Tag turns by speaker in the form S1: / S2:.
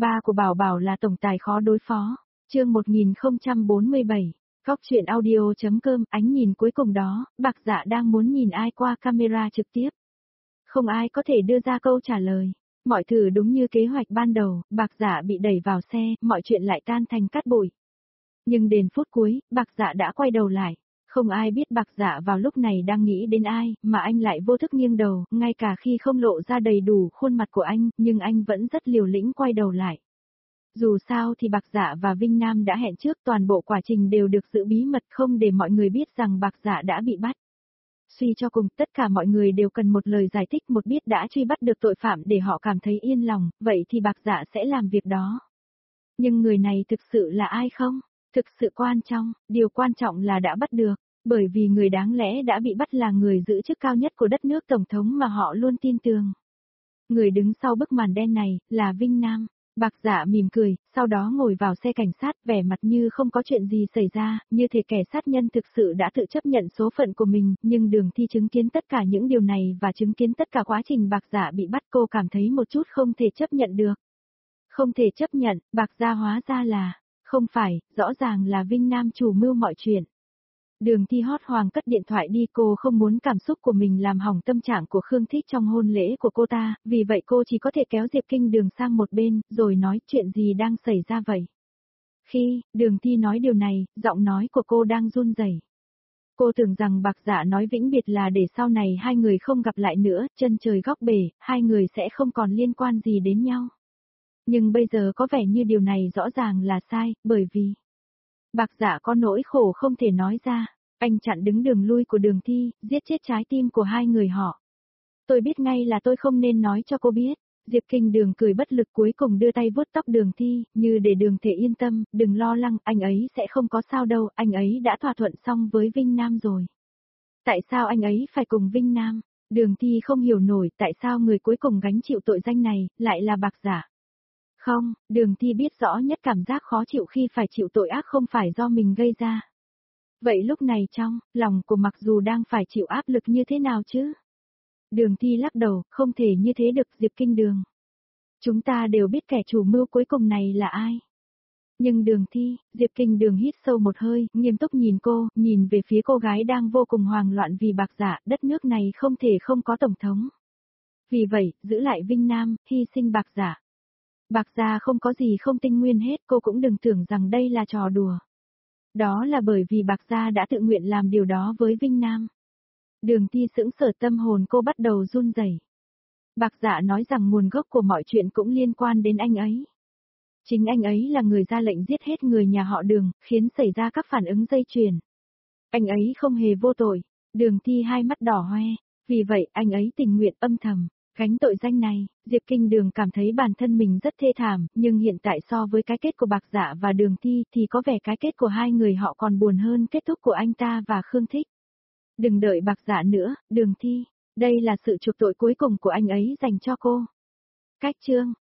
S1: Ba của Bảo Bảo là tổng tài khó đối phó. Chương 1047. Góc truyện audio.com. Ánh nhìn cuối cùng đó, Bạc Dạ đang muốn nhìn ai qua camera trực tiếp. Không ai có thể đưa ra câu trả lời. Mọi thứ đúng như kế hoạch ban đầu, Bạc Dạ bị đẩy vào xe, mọi chuyện lại tan thành cát bụi. Nhưng đến phút cuối, Bạc Dạ đã quay đầu lại. Không ai biết Bạc Dạ vào lúc này đang nghĩ đến ai, mà anh lại vô thức nghiêng đầu, ngay cả khi không lộ ra đầy đủ khuôn mặt của anh, nhưng anh vẫn rất liều lĩnh quay đầu lại. Dù sao thì Bạc Dạ và Vinh Nam đã hẹn trước, toàn bộ quá trình đều được giữ bí mật, không để mọi người biết rằng Bạc Dạ đã bị bắt. Suy cho cùng, tất cả mọi người đều cần một lời giải thích, một biết đã truy bắt được tội phạm để họ cảm thấy yên lòng, vậy thì Bạc Dạ sẽ làm việc đó. Nhưng người này thực sự là ai không? Thực sự quan trọng, điều quan trọng là đã bắt được, bởi vì người đáng lẽ đã bị bắt là người giữ chức cao nhất của đất nước, tổng thống mà họ luôn tin tưởng. Người đứng sau bức màn đen này, là Vinh Nam. Bạc Dạ mỉm cười, sau đó ngồi vào xe cảnh sát, vẻ mặt như không có chuyện gì xảy ra, như thể kẻ sát nhân thực sự đã tự chấp nhận số phận của mình, nhưng Đường Thi chứng kiến tất cả những điều này và chứng kiến tất cả quá trình Bạc Dạ bị bắt, cô cảm thấy một chút không thể chấp nhận được. Không thể chấp nhận, Bạc Dạ hóa ra là, không phải, rõ ràng là Vinh Nam chủ mưu mọi chuyện. Đường Thi hốt hoảng cất điện thoại đi, cô không muốn cảm xúc của mình làm hỏng tâm trạng của Khương Thích trong hôn lễ của cô ta, vì vậy cô chỉ có thể kéo Diệp Kinh Đường sang một bên, rồi nói chuyện gì đang xảy ra vậy. Khi Đường Thi nói điều này, giọng nói của cô đang run rẩy. Cô tưởng rằng Bạc Dạ nói vĩnh biệt là để sau này hai người không gặp lại nữa, chân trời góc bể, hai người sẽ không còn liên quan gì đến nhau. Nhưng bây giờ có vẻ như điều này rõ ràng là sai, bởi vì Bạc Dạ có nỗi khổ không thể nói ra. Anh chặn đứng đường lui của Đường Thi, giết chết trái tim của hai người họ. Tôi biết ngay là tôi không nên nói cho cô biết. Diệp Kinh Đường cười bất lực, cuối cùng đưa tay vuốt tóc Đường Thi, như để Đường Thể yên tâm, đừng lo lắng, anh ấy sẽ không có sao đâu, anh ấy đã thỏa thuận xong với Vinh Nam rồi. Tại sao anh ấy phải cùng Vinh Nam? Đường Thi không hiểu nổi tại sao người cuối cùng gánh chịu tội danh này, lại là Bạc Dạ. Không, Đường Thi biết rõ nhất cảm giác khó chịu khi phải chịu tội ác không phải do mình gây ra. Vậy lúc này trong lòng của Mặc Dù đang phải chịu áp lực như thế nào chứ? Đường Thi lắc đầu, không thể như thế được, Diệp Kinh Đường. Chúng ta đều biết kẻ chủ mưu cuối cùng này là ai. Nhưng Đường Thi, Diệp Kinh Đường hít sâu một hơi, nghiêm túc nhìn cô, nhìn về phía cô gái đang vô cùng hoang loạn vì Bạc Dạ, đất nước này không thể không có tổng thống. Vì vậy, giữ lại Vinh Nam, hy sinh Bạc Dạ. Bạc Dạ không có gì không tinh nguyên hết, cô cũng đừng tưởng rằng đây là trò đùa. Đó là bởi vì Bạc Dạ đã tự nguyện làm điều đó với Vinh Nam. Đường Thi sững sờ, tâm hồn cô bắt đầu run rẩy. Bạc Dạ nói rằng nguồn gốc của mọi chuyện cũng liên quan đến anh ấy. Chính anh ấy là người ra lệnh giết hết người nhà họ Đường, khiến xảy ra các phản ứng dây chuyền. Anh ấy không hề vô tội. Đường Thi hai mắt đỏ hoe, vì vậy anh ấy tình nguyện âm thầm gánh tội danh này. Diệp Kinh Đường cảm thấy bản thân mình rất thê thảm, nhưng hiện tại so với cái kết của Bạc Dạ và Đường Thi thì có vẻ cái kết của hai người họ còn buồn hơn kết thúc của anh ta và Khương Thích. Đừng đợi Bạc Dạ nữa, Đường Thi, đây là sự chuộc tội cuối cùng của anh ấy dành cho cô. Cách chương